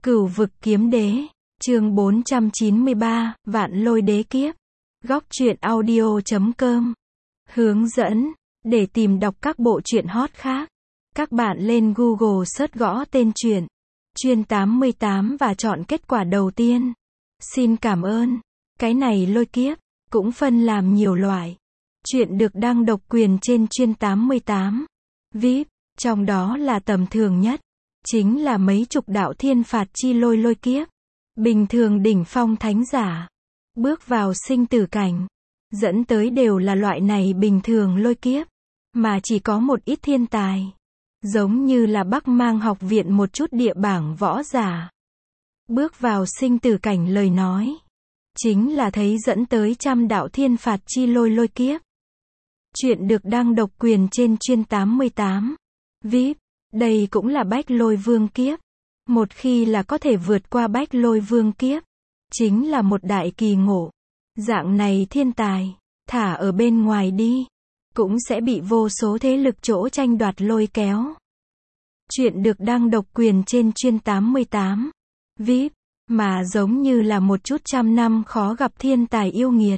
Cửu vực kiếm đế, chương 493, vạn lôi đế kiếp. Góc truyện audio.com. Hướng dẫn, để tìm đọc các bộ truyện hot khác. Các bạn lên Google search gõ tên truyện, Chuyên 88 và chọn kết quả đầu tiên. Xin cảm ơn. Cái này lôi kiếp, cũng phân làm nhiều loại. Truyện được đăng độc quyền trên Chuyên 88. VIP, trong đó là tầm thường nhất. Chính là mấy chục đạo thiên phạt chi lôi kiếp. Bình thường đỉnh phong thánh giả. Bước vào sinh tử cảnh. Dẫn tới đều là loại này bình thường lôi kiếp. Mà chỉ có một ít thiên tài. Giống như là Bắc Mang học viện một chút địa bảng võ giả. Bước vào sinh tử cảnh lời nói. Chính là thấy dẫn tới trăm đạo thiên phạt chi lôi kiếp. Chuyện được đăng độc quyền trên Chuyên 88. VIP. Đây cũng là bách lôi vương kiếp. Một khi là có thể vượt qua bách lôi vương kiếp. Chính là một đại kỳ ngộ. Dạng này thiên tài. Thả ở bên ngoài đi. Cũng sẽ bị vô số thế lực chỗ tranh đoạt lôi kéo. Chuyện được đăng độc quyền trên Chuyên 88. VIP. Mà giống như là một chút trăm năm khó gặp thiên tài yêu nghiệt.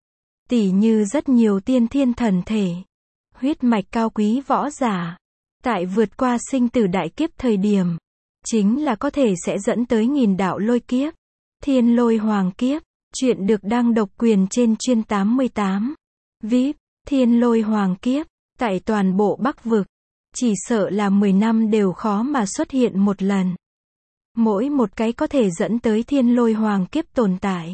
Tỉ như rất nhiều tiên thiên thần thể. Huyết mạch cao quý võ giả. Tại vượt qua sinh tử đại kiếp thời điểm. Chính là có thể sẽ dẫn tới nghìn đạo lôi kiếp. Thiên lôi hoàng kiếp. Chuyện được đăng độc quyền trên Chuyên 88. VIP. Thiên lôi hoàng kiếp. Tại toàn bộ Bắc vực. Chỉ sợ là 10 năm đều khó mà xuất hiện một lần. Mỗi một cái có thể dẫn tới thiên lôi hoàng kiếp tồn tại.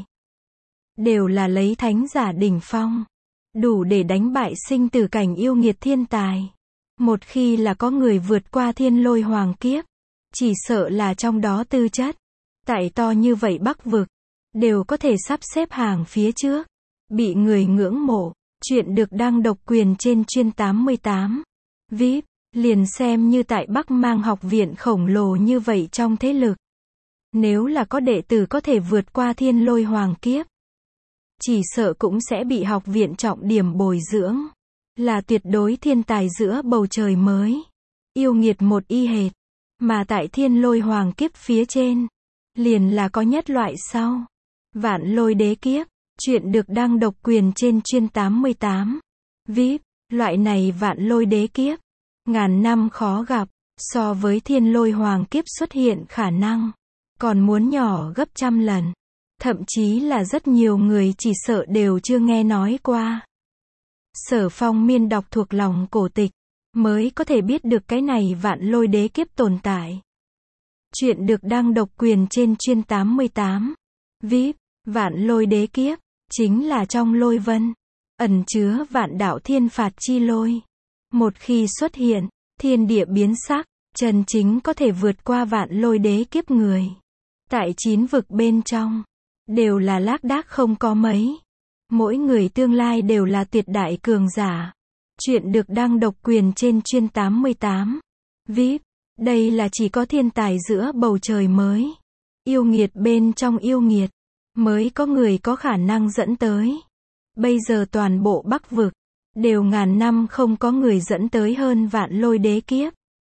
Đều là lấy thánh giả đỉnh phong. Đủ để đánh bại sinh tử cảnh yêu nghiệt thiên tài. Một khi là có người vượt qua thiên lôi hoàng kiếp. Chỉ sợ là trong đó tư chất. Tại to như vậy Bắc vực. Đều có thể sắp xếp hàng phía trước. Bị người ngưỡng mộ. Chuyện được đăng độc quyền trên Chuyên 88. VIP. Liền xem như tại Bắc Mang học viện khổng lồ như vậy trong thế lực. Nếu là có đệ tử có thể vượt qua thiên lôi hoàng kiếp. Chỉ sợ cũng sẽ bị học viện trọng điểm bồi dưỡng. Là tuyệt đối thiên tài giữa bầu trời mới. Yêu nghiệt một y hệt. Mà tại thiên lôi hoàng kiếp phía trên. Liền là có nhất loại sau. Vạn lôi đế kiếp. Chuyện được đăng độc quyền trên Chuyên 88. VIP. Loại này vạn lôi đế kiếp. Ngàn năm khó gặp. So với thiên lôi hoàng kiếp xuất hiện khả năng. Còn muốn nhỏ gấp trăm lần. Thậm chí là rất nhiều người chỉ sợ đều chưa nghe nói qua. Sở Phong Miên đọc thuộc lòng cổ tịch. Mới có thể biết được cái này vạn lôi đế kiếp tồn tại. Chuyện được đăng độc quyền trên Chuyên 88. VIP. Vạn lôi đế kiếp. Chính là trong lôi vân. Ẩn chứa vạn đạo thiên phạt chi lôi. Một khi xuất hiện. Thiên địa biến sắc. Chân chính có thể vượt qua vạn lôi đế kiếp người. Tại 9 vực bên trong. Đều là lác đác không có mấy. Mỗi người tương lai đều là tuyệt đại cường giả. Chuyện được đăng độc quyền trên Chuyên 88. VIP. Đây là chỉ có thiên tài giữa bầu trời mới. Yêu nghiệt bên trong yêu nghiệt. Mới có người có khả năng dẫn tới. Bây giờ toàn bộ Bắc vực. Đều ngàn năm không có người dẫn tới hơn vạn lôi đế kiếp.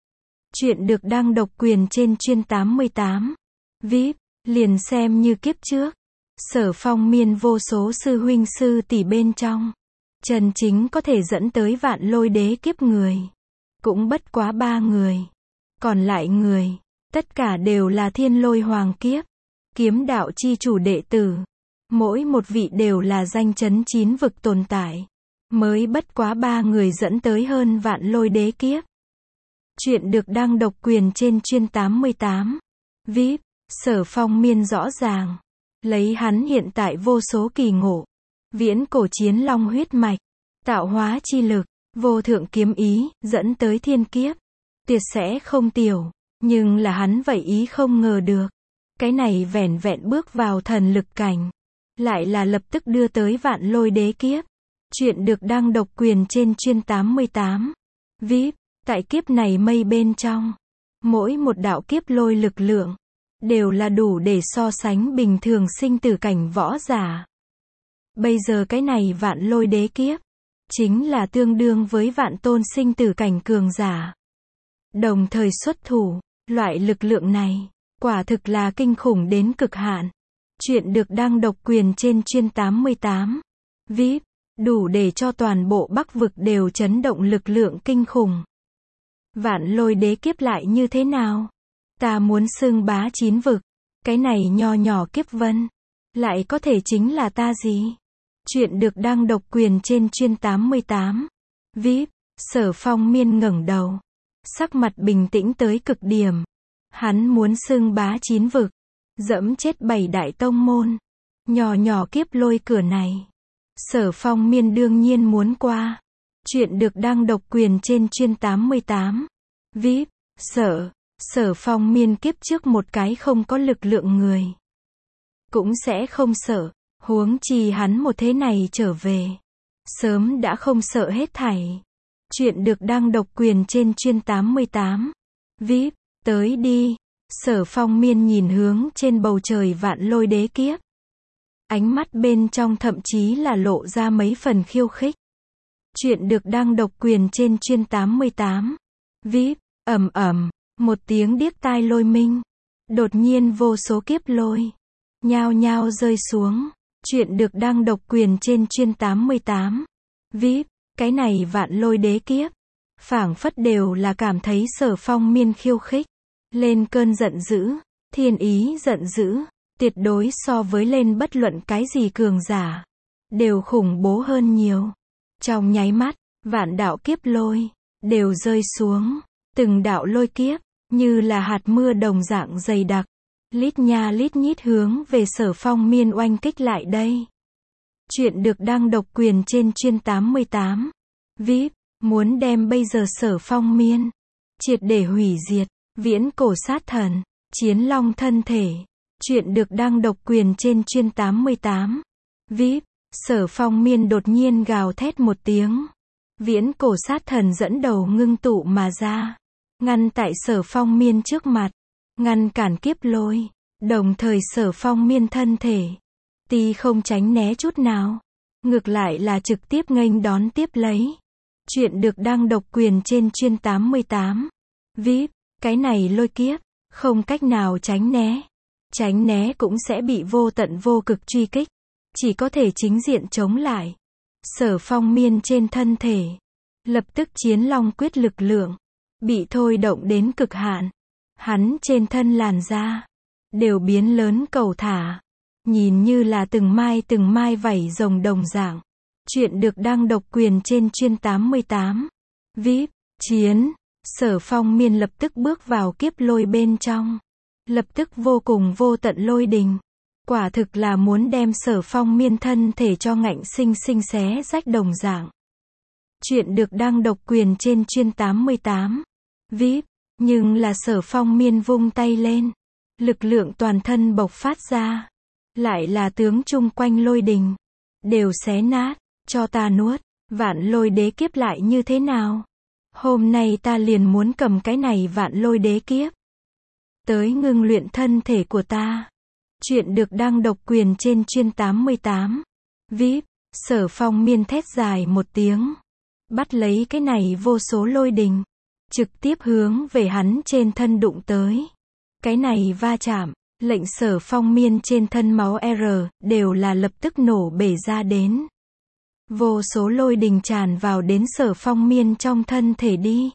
Chuyện được đăng độc quyền trên Chuyên 88. VIP. Liền xem như kiếp trước. Sở Phong Miên vô số sư huynh sư tỷ bên trong. Chân chính có thể dẫn tới vạn lôi đế kiếp người. Cũng bất quá 3 người. Còn lại người. Tất cả đều là thiên lôi hoàng kiếp. Kiếm đạo chi chủ đệ tử. Mỗi một vị đều là danh chấn 9 vực tồn tại. Mới bất quá 3 người dẫn tới hơn vạn lôi đế kiếp. Chuyện được đăng độc quyền trên Chuyên 88. VIP. Sở Phong Miên rõ ràng. Lấy hắn hiện tại vô số kỳ ngộ. Viễn cổ chiến long huyết mạch. Tạo hóa chi lực. Vô thượng kiếm ý. Dẫn tới thiên kiếp. Tuyệt sẽ không tiểu. Nhưng là hắn vậy ý không ngờ được. Cái này vẻn vẹn bước vào thần lực cảnh. Lại là lập tức đưa tới vạn lôi đế kiếp. Chuyện được đăng độc quyền trên Chuyên 88. VIP. Tại kiếp này mây bên trong. Mỗi một đạo kiếp lôi lực lượng. Đều là đủ để so sánh bình thường sinh tử cảnh võ giả. Bây giờ cái này vạn lôi đế kiếp. Chính là tương đương với vạn tôn sinh tử cảnh cường giả. Đồng thời xuất thủ. Loại lực lượng này. Quả thực là kinh khủng đến cực hạn. Chuyện được đăng độc quyền trên chuyên 88. VIP, đủ để cho toàn bộ Bắc vực đều chấn động lực lượng kinh khủng. Vạn Lôi Đế Kiếp lại như thế nào? Ta muốn xưng bá 9 vực. Cái này nho nhỏ kiếp vân. Lại có thể chính là ta gì? Chuyện được đăng độc quyền trên chuyên 88. VIP, Sở Phong Miên ngẩng đầu. Sắc mặt bình tĩnh tới cực điểm. Hắn muốn xưng bá 9 vực. Dẫm chết 7 đại tông môn. Nhỏ nhỏ kiếp lôi cửa này. Sở Phong Miên đương nhiên muốn qua. Chuyện được đăng độc quyền trên chuyên 88. VIP, Sở Phong Miên kiếp trước một cái không có lực lượng người. Cũng sẽ không sợ, huống chi hắn một thế này trở về. Sớm đã không sợ hết thảy. Chuyện được đăng độc quyền trên chuyên 88. VIP, tới đi. Sở Phong Miên nhìn hướng trên bầu trời Vạn Lôi Đế Kiếp. Ánh mắt bên trong thậm chí là lộ ra mấy phần khiêu khích. Chuyện được đăng độc quyền trên chuyên 88. VIP, ầm ầm, một tiếng điếc tai lôi minh. Đột nhiên vô số kiếp lôi nhao nhao rơi xuống. Chuyện được đăng độc quyền trên chuyên 88. VIP, cái này Vạn Lôi Đế Kiếp. Phảng phất đều là cảm thấy Sở Phong Miên khiêu khích. Lên cơn giận dữ, thiên ý giận dữ, tuyệt đối so với lên bất luận cái gì cường giả. Đều khủng bố hơn nhiều. Trong nháy mắt, vạn đạo kiếp lôi, đều rơi xuống. Từng đạo lôi kiếp, như là hạt mưa đồng dạng dày đặc. Lít nha lít nhít hướng về Sở Phong Miên oanh kích lại đây. Chuyện được đăng độc quyền trên chuyên 88. VIP, muốn đem bây giờ Sở Phong Miên triệt để hủy diệt. Viễn cổ sát thần, chiến long thân thể. Chuyện được đăng độc quyền trên chuyên 88. VIP, Sở Phong Miên đột nhiên gào thét một tiếng. Viễn cổ sát thần dẫn đầu ngưng tụ mà ra. Ngăn tại Sở Phong Miên trước mặt. Ngăn cản kiếp lôi. Đồng thời Sở Phong Miên thân thể. Ti không tránh né chút nào. Ngược lại là trực tiếp nghênh đón tiếp lấy. Chuyện được đăng độc quyền trên chuyên 88. VIP, cái này lôi kiếp. Không cách nào tránh né. Tránh né cũng sẽ bị vô tận vô cực truy kích. Chỉ có thể chính diện chống lại. Sở Phong Miên trên thân thể. Lập tức chiến long quyết lực lượng. Bị thôi động đến cực hạn. Hắn trên thân làn da. Đều biến lớn cầu thả. Nhìn như là từng mai vảy rồng đồng dạng. Chuyện được đăng độc quyền trên chuyên 88. VIP, chiến. Sở Phong Miên lập tức bước vào kiếp lôi bên trong. Lập tức vô cùng vô tận lôi đình. Quả thực là muốn đem Sở Phong Miên thân thể cho ngạnh sinh sinh xé rách đồng dạng. Chuyện được đăng độc quyền trên chuyên 88. VIP, nhưng là Sở Phong Miên vung tay lên. Lực lượng toàn thân bộc phát ra. Lại là tướng chung quanh lôi đình. Đều xé nát, cho ta nuốt. Vạn Lôi Đế Kiếp lại như thế nào? Hôm nay ta liền muốn cầm cái này Vạn Lôi Đế Kiếp. Tới ngưng luyện thân thể của ta. Chuyện được đăng độc quyền trên chuyên 88. VIP, Sở Phong Miên thét dài một tiếng. Bắt lấy cái này vô số lôi đình. Trực tiếp hướng về hắn trên thân đụng tới. Cái này va chạm, lệnh Sở Phong Miên trên thân máu đều là lập tức nổ bể ra đến. Vô số lôi đình tràn vào đến Sở Phong Miên trong thân thể đi.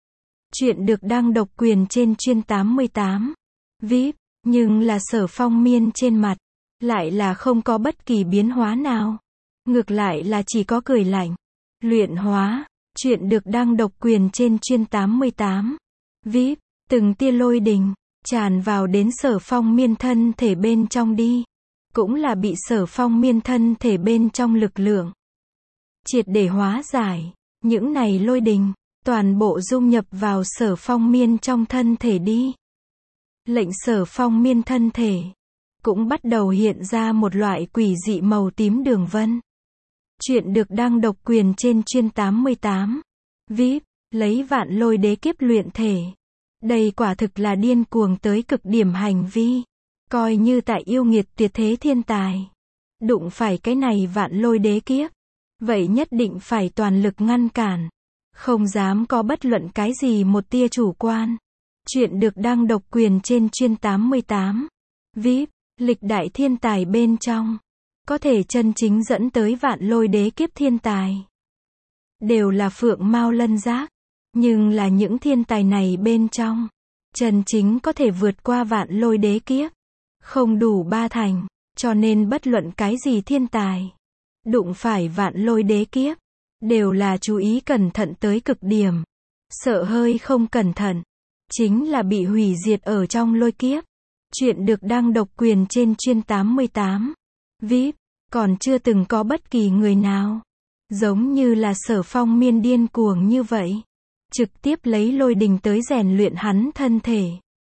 Chuyện được đăng độc quyền trên chuyên 88. VIP, nhưng là Sở Phong Miên trên mặt. Lại là không có bất kỳ biến hóa nào. Ngược lại là chỉ có cười lạnh. Luyện hóa. Chuyện được đăng độc quyền trên chuyên 88. VIP, từng tia lôi đình. Tràn vào đến Sở Phong Miên thân thể bên trong đi. Cũng là bị Sở Phong Miên thân thể bên trong lực lượng. Triệt để hóa giải. Những này lôi đình. Toàn bộ dung nhập vào Sở Phong Miên trong thân thể đi. Lệnh Sở Phong Miên thân thể. Cũng bắt đầu hiện ra một loại quỷ dị màu tím đường vân. Chuyện được đăng độc quyền trên chuyên 88. VIP, lấy Vạn Lôi Đế Kiếp luyện thể. Đây quả thực là điên cuồng tới cực điểm hành vi. Coi như tại yêu nghiệt tuyệt thế thiên tài. Đụng phải cái này Vạn Lôi Đế Kiếp. Vậy nhất định phải toàn lực ngăn cản. Không dám có bất luận cái gì một tia chủ quan. Chuyện được đăng độc quyền trên chuyên 88. VIP, lịch đại thiên tài bên trong. Có thể chân chính dẫn tới vạn lôi đế kiếp thiên tài. Đều là phượng mao lân giác. Nhưng là những thiên tài này bên trong. Chân chính có thể vượt qua vạn lôi đế kiếp. Không đủ 3 thành. Cho nên bất luận cái gì thiên tài. Đụng phải vạn lôi đế kiếp. Đều là chú ý cẩn thận tới cực điểm. Sợ hơi không cẩn thận. Chính là bị hủy diệt ở trong lôi kiếp. Chuyện được đăng độc quyền trên chuyên 88. VIP, còn chưa từng có bất kỳ người nào. Giống như là Sở Phong Miên điên cuồng như vậy. Trực tiếp lấy lôi đình tới rèn luyện hắn thân thể.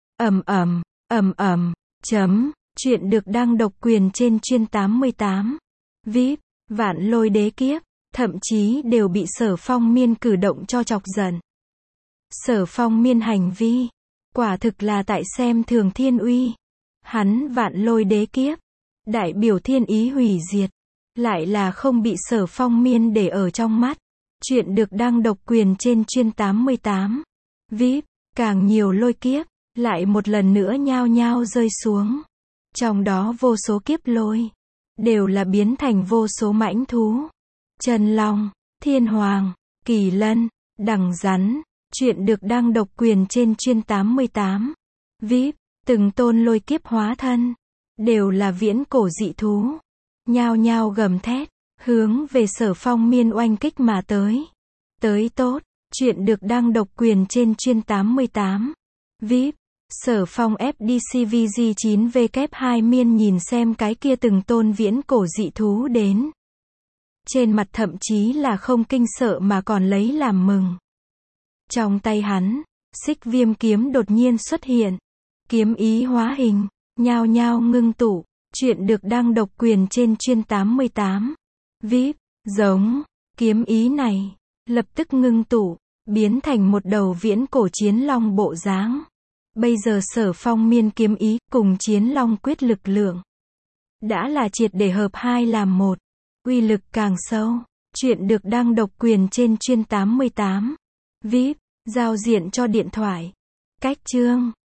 Chấm. Chuyện được đăng độc quyền trên chuyên 88. VIP, vạn lôi đế kiếp. Thậm chí đều bị Sở Phong Miên cử động cho chọc giận. Sở Phong Miên hành vi. Quả thực là tại xem thường thiên uy. Hắn vạn lôi đế kiếp. Đại biểu thiên ý hủy diệt. Lại là không bị Sở Phong Miên để ở trong mắt. Chuyện được đăng độc quyền trên chuyên 88. VIP, càng nhiều lôi kiếp. Lại một lần nữa nhao nhao rơi xuống. Trong đó vô số kiếp lôi. Đều là biến thành vô số mãnh thú. Chân long, thiên hoàng, kỳ lân, đằng rắn. Chuyện được đăng độc quyền trên chuyên 88. VIP, từng tôn lôi kiếp hóa thân. Đều là viễn cổ dị thú. Nhao nhao gầm thét. Hướng về Sở Phong Miên oanh kích mà tới. Tới tốt. Chuyện được đăng độc quyền trên chuyên 88. VIP, Sở Phong FDCVG9W2 Miên nhìn xem cái kia từng tôn viễn cổ dị thú đến. Trên mặt thậm chí là không kinh sợ mà còn lấy làm mừng. Trong tay hắn, xích viêm kiếm đột nhiên xuất hiện. Kiếm ý hóa hình, nhao nhao ngưng tụ. Chuyện được đăng độc quyền trên chuyên 88. VIP, giống, kiếm ý này, lập tức ngưng tụ, biến thành một đầu viễn cổ chiến long bộ dáng. Bây giờ Sở Phong Miên kiếm ý cùng chiến long quyết lực lượng. Đã là triệt để hợp hai làm một. Uy lực càng sâu. Chuyện được đăng độc quyền trên chuyên 88. VIP, giao diện cho điện thoại. Cách chương.